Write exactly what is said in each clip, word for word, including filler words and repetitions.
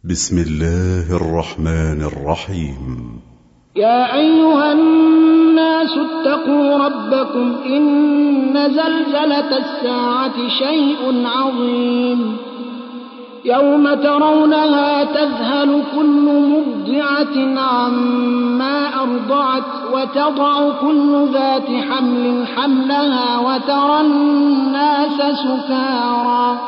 بسم الله الرحمن الرحيم. يا أيها الناس اتقوا ربكم إن زلزلة الساعة شيء عظيم يوم ترونها تذهل كل مرضعة عما أرضعت وتضع كل ذات حمل حملها وترى الناس سكارى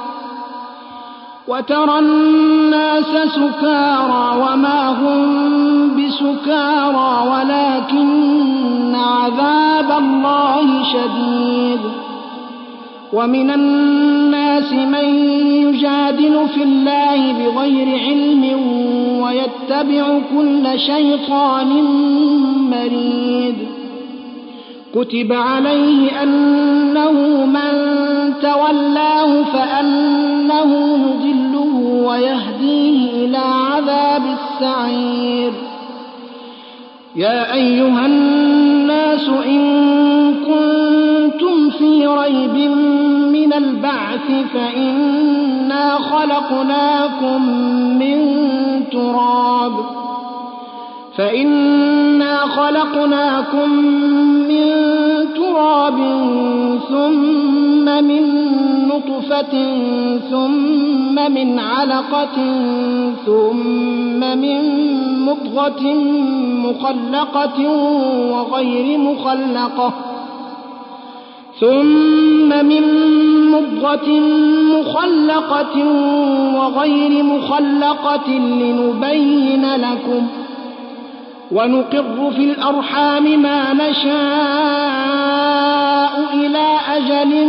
وترى الناس سكارى وما هم بسكارى ولكن عذاب الله شديد. ومن الناس من يجادل في الله بغير علم ويتبع كل شيطان مريد. كتب عليه أنه من تولاه فأنه يضله ويهديه إلى عذاب السعير. يا أيها الناس إن كنتم في ريب من البعث فإنا خلقناكم من تراب فإنا خلقناكم من تراب ثم من نطفة ثم من علقة ثم من مضغة مخلقة وغير مخلقة ثم من مضغة مخلقة وغير مخلقة لنبين لكم ونقر في الأرحام ما نشاء إلى أجل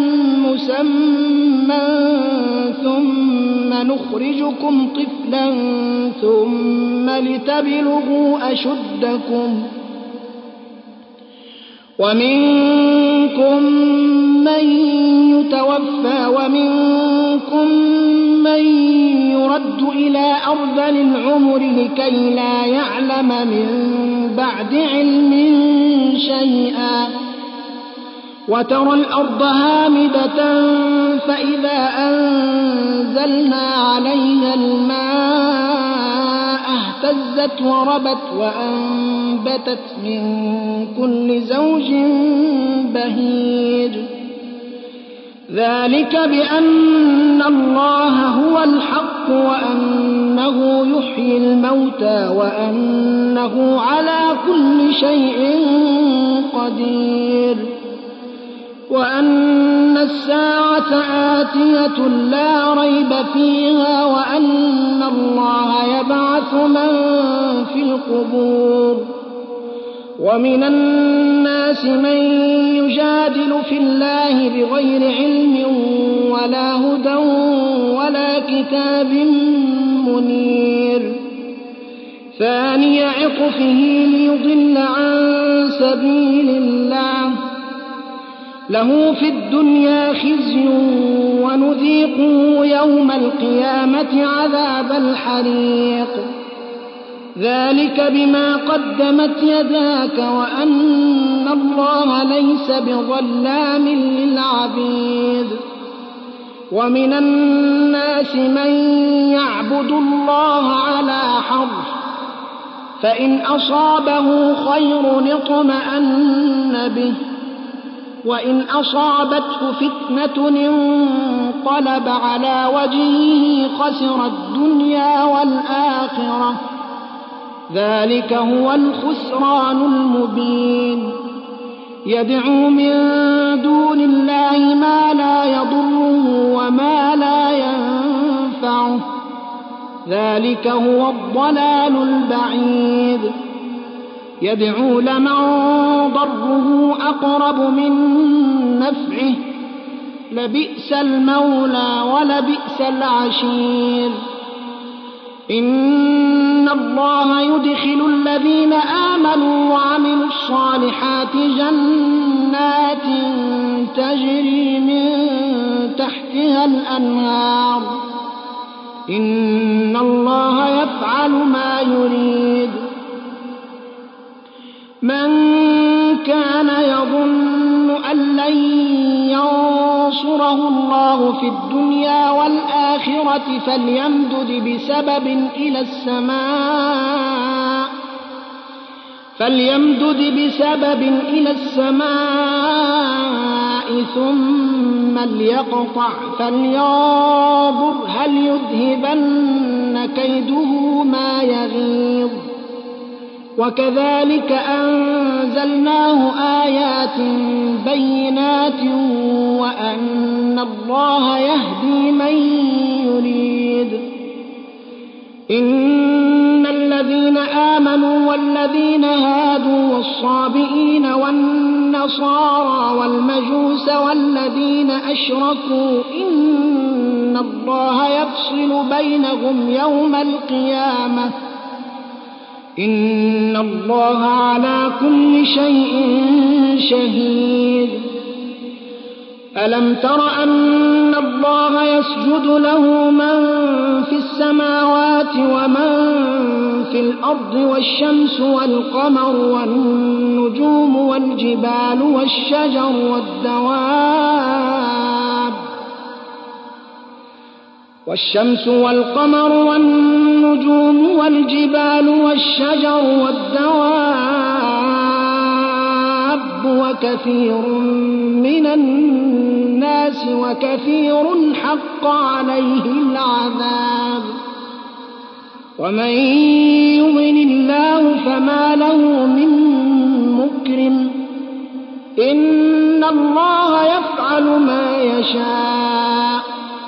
مسمى ثم نخرجكم طفلا ثم لتبلغوا أشدكم ومنكم من يتوفى ومنكم من يرد إلى أرذل العمر لكي لا يعلم من بعد علم شيئا. وترى الأرض هامدة فإذا أنزلنا عليها الماء اهتزت وربت وأنبتت من كل زوج بهيج. ذلك بأن الله هو الحق وأنه يحيي الموتى وأنه على كل شيء قدير وأن الساعة آتية لا ريب فيها وأن الله يبعث من في القبور. ومن الناس من يجادل في الله بغير علم ولا هدى ولا كتاب منير. ثاني عطفه ليضل عن سبيل الله له في الدنيا خزي ونذيقه يوم القيامة عذاب الحريق. ذلك بما قدمت يداك وأن الله ليس بظلام للعبيد. ومن الناس من يعبد الله على حرف فإن أصابه خير اطمأن به وإن أصابته فتنة انقلب على وجهه خسر الدنيا والآخرة. ذلك هو الخسران المبين. يدعو من دون الله ما لا يضره وما لا ينفعه. ذلك هو الضلال البعيد. يدعو لمن ضره أقرب من نفعه لبئس المولى ولبئس العشير. إن الله يدخل الذين آمنوا وعملوا الصالحات جنات تجري من تحتها الأنهار. إن الله يفعل ما يريد. من كان يظن أن لن ينصره رزقه الله في الدنيا والآخرة فليمدد بسبب إلى السماء فليمدد بسبب إلى السماء ثم ليقطع فلينظر هل يذهبن كيده ما يغيظ وكذلك أنزلناه آيات بينات وأن الله يهدي من يريد إن الذين آمنوا والذين هادوا والصابئين والنصارى والمجوس والذين أشركوا إن الله يفصل بينهم يوم القيامة إن الله على كل شيء شهيد ألم تر أن الله يسجد له من في السماوات ومن في الأرض والشمس والقمر والنجوم والجبال والشجر والدواب والشمس والقمر والنجوم والجبال والشجر والدواب وكثير من الناس وكثير حق عليه العذاب ومن يضلل الله فما له من مكرم إن الله يفعل ما يشاء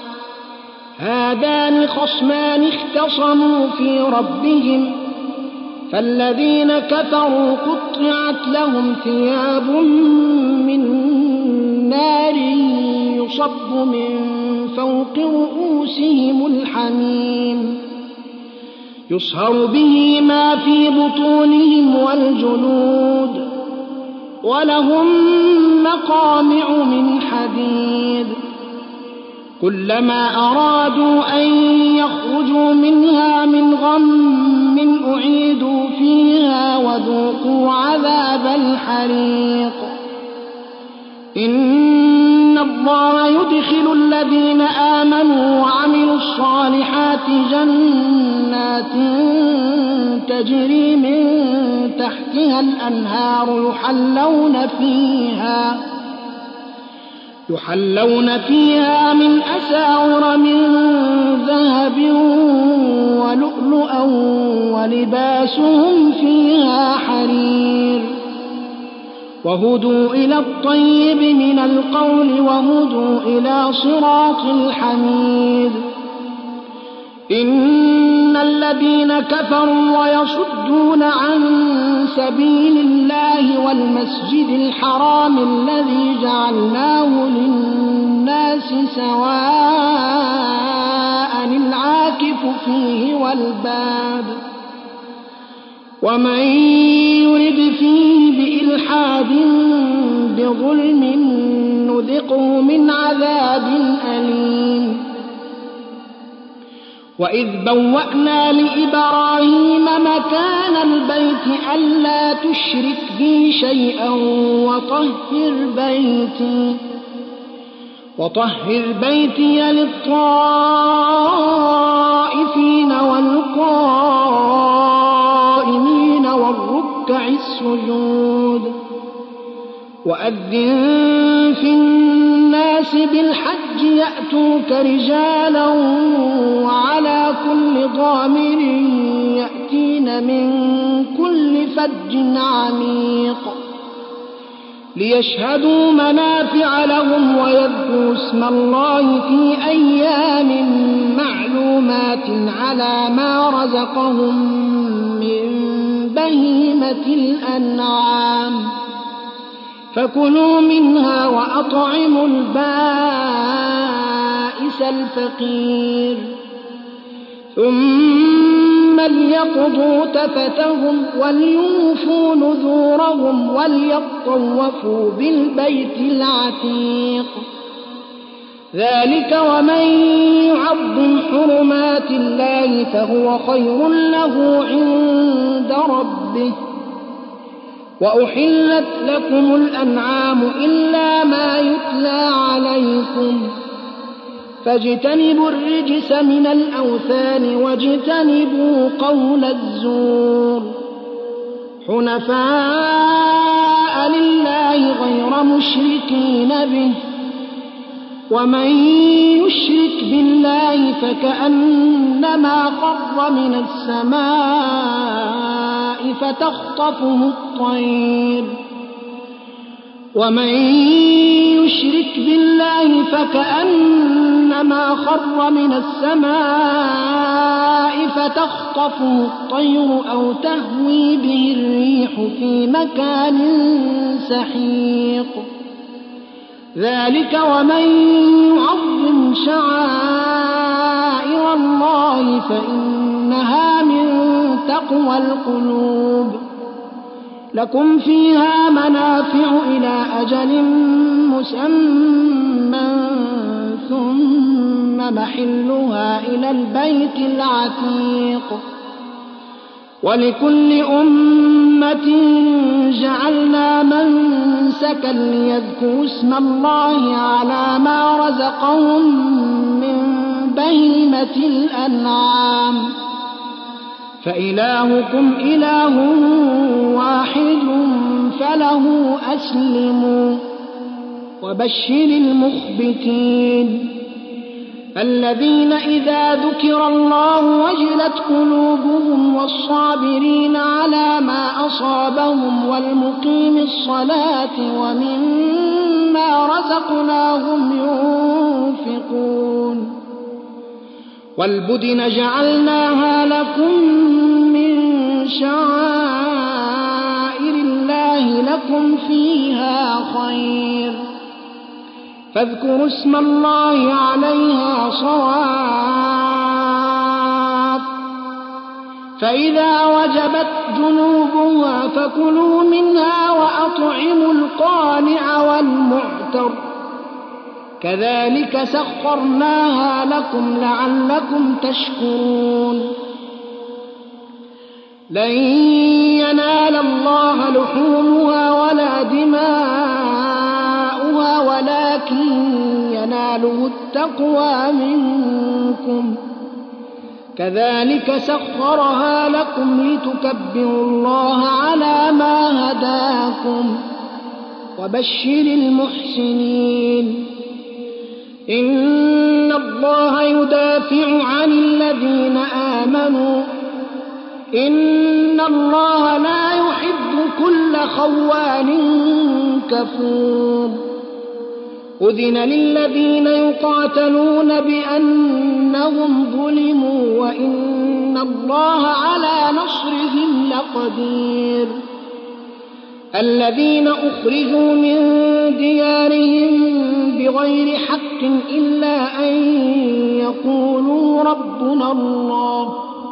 هذان خصمان اختصموا في ربهم فالذين كفروا قطعت لهم ثياب من نار يصب من فوق رؤوسهم الحميم يصهر به ما في بطونهم والجلود ولهم مقامع من حديد كلما أرادوا أن يخرجوا منها من غم أعيدوا فيها وذوقوا عذاب الحريق إن الله يدخل الذين آمنوا وعملوا الصالحات جنات تجري من تحتها الأنهار يحلون فيها يحلون فيها من أساور من ذهب ولؤلؤا ولباسهم فيها حرير وهدوا إلى الطيب من القول وهدوا إلى صراط الحميد إن الذين كفروا ويصدون عن سبيل الله والمسجد الحرام الذي جعلناه للناس سواء العاكف فيه والباد ومن يرد فيه بإلحاد بظلم نذقه من عذاب أليم وإذ بوأنا لإبراهيم مكان البيت ألا تشرك بي شيئا وطهر بيتي وطهر بيتي للطائفين والقائمين والركع السجود وأذن في الناس بالحج يأتوك رجالا وعلى كل ضامر يأتين من كل فج عميق ليشهدوا منافع لهم ويذكروا اسم الله في أيام معلومات على ما رزقهم من بهيمة الأنعام فكلوا منها وأطعموا البائس الفقير ثم ليقضوا تفتهم وليوفوا نذورهم وليطوفوا بالبيت العتيق ذلك ومن يعظم حرمات الله فهو خير له عند ربه وأحلت لكم الأنعام إلا ما يتلى عليكم فاجتنبوا الرجس من الأوثان واجتنبوا قول الزور حنفاء لله غير مشركين به ومن يشرك بالله فكأنما خر من السماء فتخطفه الطير ومن يشرك بالله فكأنما خر من السماء فتخطفه الطير أو تهوي به الريح في مكان سحيق ذلك ومن يعظم شعائر الله فإنها من تقوى القلوب لكم فيها منافع إلى أجل مسمى ثم محلها إلى البيت العتيق ولكل أمة جعلنا منسكا ليذكروا اسم الله على ما رزقهم من بهيمة الأنعام فإلهكم إله واحد فله أسلموا وبشر المخبتين الذين إذا ذكر الله وجلت قلوبهم والصابرين على ما أصابهم والمقيم الصلاة ومما رزقناهم ينفقون والبدن جعلناها لكم من شعائر الله لكم فيها خير فاذكروا اسم الله عليها صواف فإذا وجبت جنوبها فكلوا منها وأطعموا القانع والمعتر كذلك سخرناها لكم لعلكم تشكرون لن ينال الله لحومها ولا دماؤها ولكن يناله التقوى منكم كذلك سخرها لكم لتكبروا الله على ما هداكم وبشر المحسنين إن الله يدافع عن الذين آمنوا إن الله لا يحب كل خوان كفور أذن للذين يقاتلون بأنهم ظلموا وإن الله على نصرهم لقدير الذين أخرجوا من ديارهم بغير حق إلا أن يقولوا ربنا الله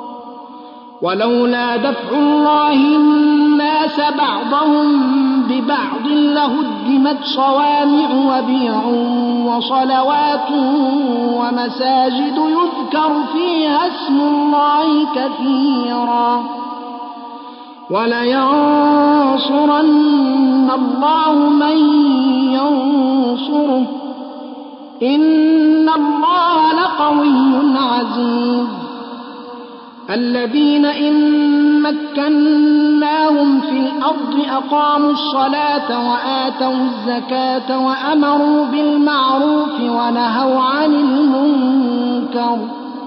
ولولا دفع الله الناس بعضهم ببعض لهدمت صوامع وبيع وصلوات ومساجد يذكر فيها اسم الله كثيرا ولينصرن الله من ينصره إن الله لقوي عزيز الذين إن مكناهم في الأرض أقاموا الصلاة وآتوا الزكاة وأمروا بالمعروف ونهوا عن المنكر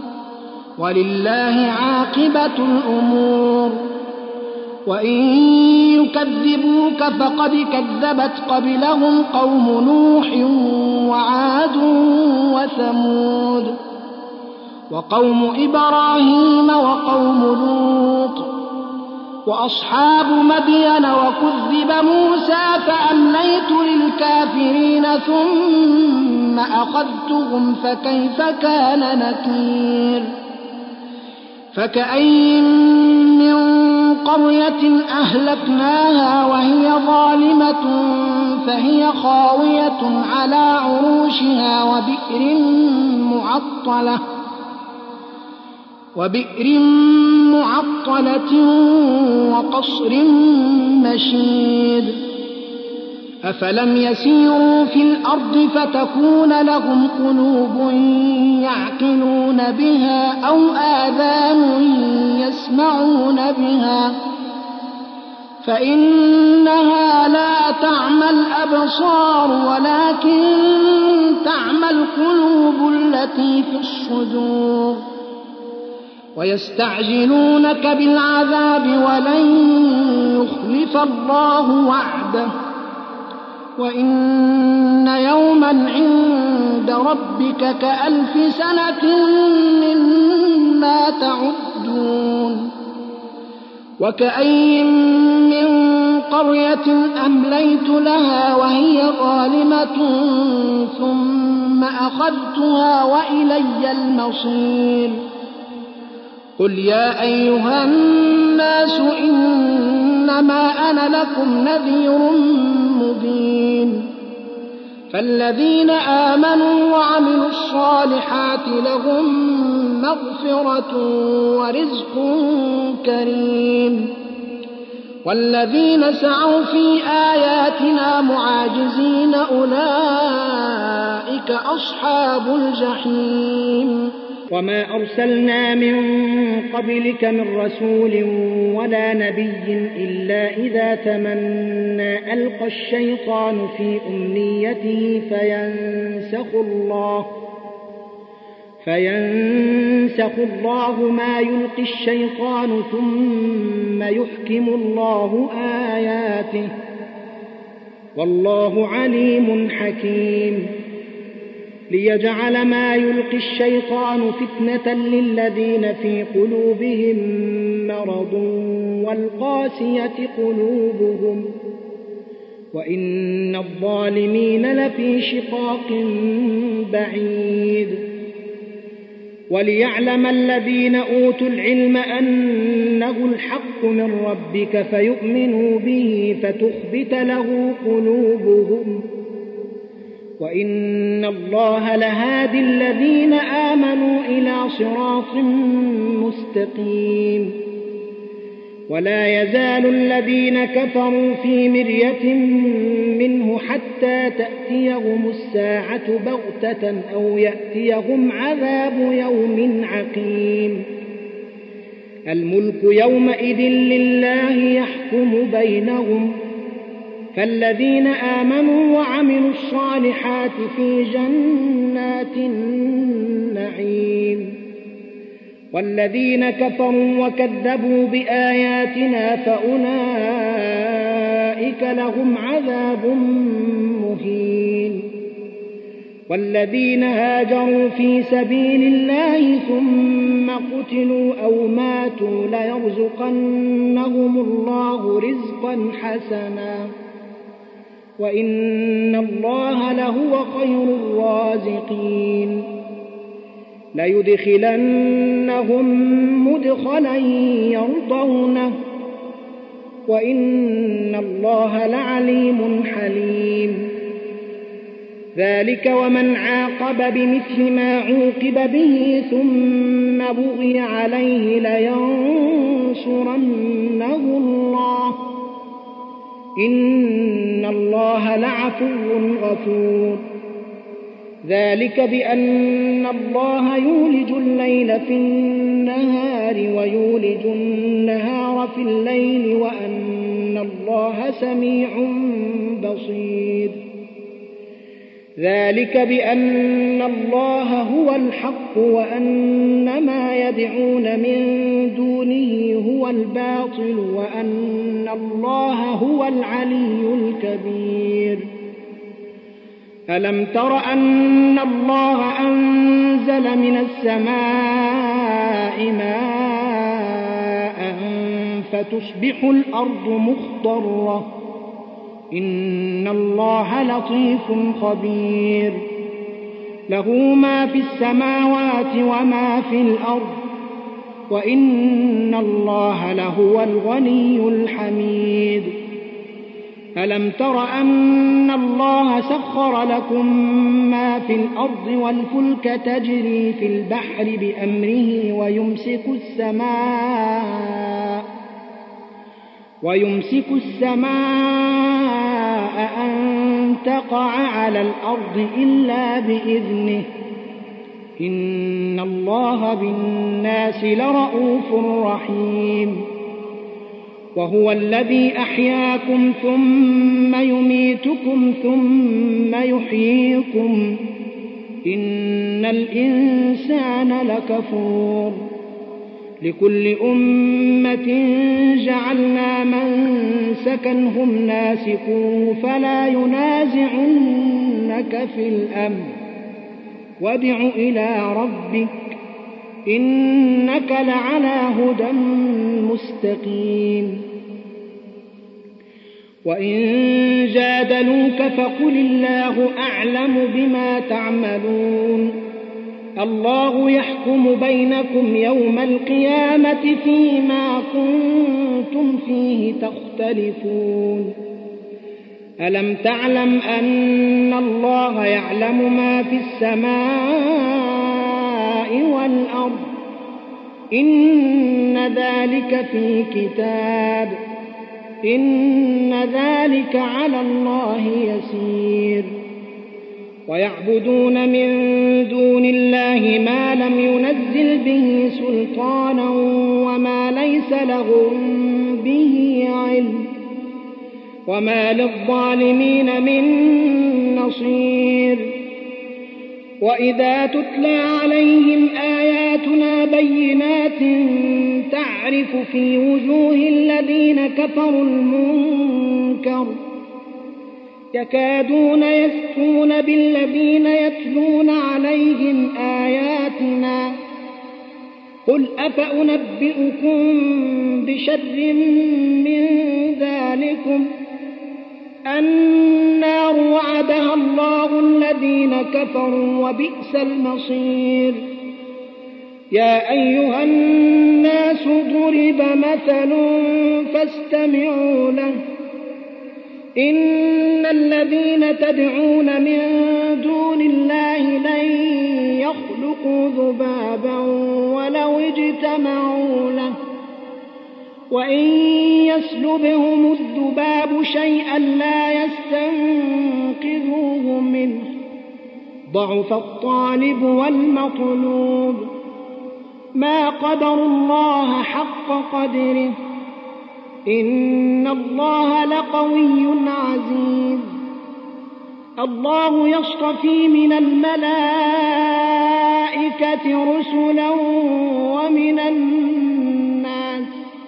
ولله عاقبة الأمور وإن يكذبوك فقد كذبت قبلهم قوم نوح وعاد وثمود وقوم إبراهيم وقوم لوط وأصحاب مدين وكذب موسى فأمليت للكافرين ثم أخذتهم فكيف كان نكير فكأين من قرية أهلكناها وهي ظالمة فهي خاوية على عروشها وبئر معطلة وبئر معطلة وقصر مشيد أفلم يسيروا في الأرض فتكون لهم قلوب يعقلون بها أو آذان يسمعون بها فإنها لا تعمى الأبصار ولكن تعمى القلوب التي في الصدور ويستعجلونك بالعذاب ولن يخلف الله وعده وإن يوما عند ربك كألف سنة مما تعدون وكأي من قرية أمليت لها وهي ظالمة ثم أخذتها وإلي المصير قل يا أيها الناس إنما أنا لكم نذير مبين فالذين آمنوا وعملوا الصالحات لهم مغفرة ورزق كريم والذين سعوا في آياتنا معاجزين أولئك أصحاب الجحيم وما أرسلنا من قبلك من رسول ولا نبي إلا إذا تمنى ألقى الشيطان في أمنيته فينسخ الله فينسخ الله ما يلقي الشيطان ثم يحكم الله آياته والله عليم حكيم ليجعل ما يلقي الشيطان فتنة للذين في قلوبهم مرض والقاسية قلوبهم وإن الظالمين لفي شقاق بعيد وليعلم الذين أوتوا العلم أنه الحق من ربك فيؤمنوا به فتخبت له قلوبهم وإن الله لهادي الذين آمنوا إلى صراط مستقيم ولا يزال الذين كفروا في مرية منه حتى تأتيهم الساعة بغتة أو يأتيهم عذاب يوم عقيم الملك يومئذ لله يحكم بينهم فالذين آمنوا وعملوا الصالحات في جنات النعيم والذين كفروا وكذبوا بآياتنا فأولئك لهم عذاب مهين والذين هاجروا في سبيل الله ثم قتلوا أو ماتوا ليرزقنهم الله رزقا حسنا وإن الله لهو خير الرازقين ليدخلنهم مدخلا يرضونه وإن الله لعليم حليم ذلك ومن عاقب بمثل ما عوقب به ثم بغي عليه لينصرنه الله إن الله لعفو غفور ذلك بأن الله يولج الليل في النهار ويولج النهار في الليل وأن الله سميع بصير ذلك بأن الله هو الحق وأن ما يدعون من دونه هو الباطل وأن الله هو العلي الكبير ألم تر أن الله أنزل من السماء ماء فتصبح الأرض مخضرة إن الله لطيف خبير له ما في السماوات وما في الأرض وإن الله لهو الغني الحميد ألم تر أن الله سخر لكم ما في الأرض والفلك تجري في البحر بأمره ويمسك السماء ويمسك السماء أن تقع على الأرض إلا بإذنه إن الله بالناس لرءوف رحيم وهو الذي أحياكم ثم يميتكم ثم يحييكم إن الإنسان لكفور لكل أمة جعلنا منسكا هم ناسكوه فلا ينازعنك في الأمر وادع إلى ربك إنك لعلى هدى مستقيم وإن جادلوك فقل الله أعلم بما تعملون الله يحكم بينكم يوم القيامة فيما كنتم فيه تختلفون ألم تعلم أن الله يعلم ما في السماء والأرض إن ذلك في كتاب إن ذلك على الله يسير ويعبدون من دون الله ما لم ينزل به سلطانا وما ليس لهم به علم وما للظالمين من نصير وإذا تتلى عليهم آياتنا بينات تعرف في وجوه الذين كفروا المنكر يكادون يسطون بالذين يتلون عليهم آياتنا قل أفأنبئكم بشر من ذلكم النار وعدها الله الذين كفروا وبئس المصير يا أيها الناس ضرب مثل فاستمعوا له إن الذين تدعون من دون الله لن يخلقوا ذبابا ولو اجتمعوا له وإن يسلبهم الذباب شيئا لا يستنقذوه منه ضعف الطالب والمطلوب ما قدروا الله حق قدره إن الله لقوي عزيز الله يصطفي من الملائكة رسلا ومن الناس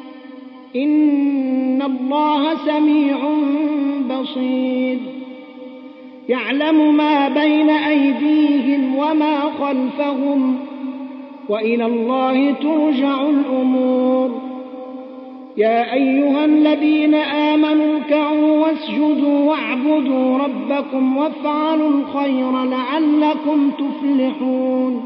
إن الله سميع بصير يعلم ما بين أيديهم وما خلفهم وإلى الله ترجع الأمور يا أيها الذين آمنوا اركعوا واسجدوا واعبدوا ربكم وافعلوا الخير لعلكم تفلحون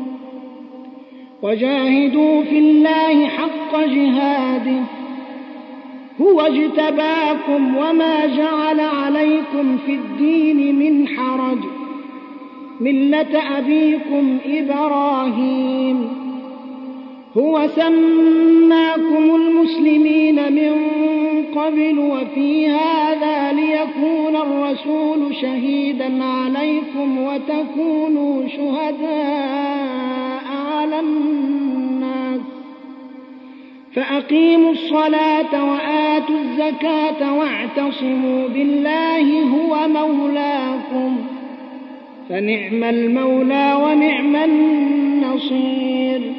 وجاهدوا في الله حق جهاده هو اجتباكم وما جعل عليكم في الدين من حرج ملة أبيكم إبراهيم هو سماكم المسلمين من قبل وفي هذا ليكون الرسول شهيدا عليكم وتكونوا شهداء على الناس فأقيموا الصلاة وآتوا الزكاة واعتصموا بالله هو مولاكم فنعم المولى ونعم النصير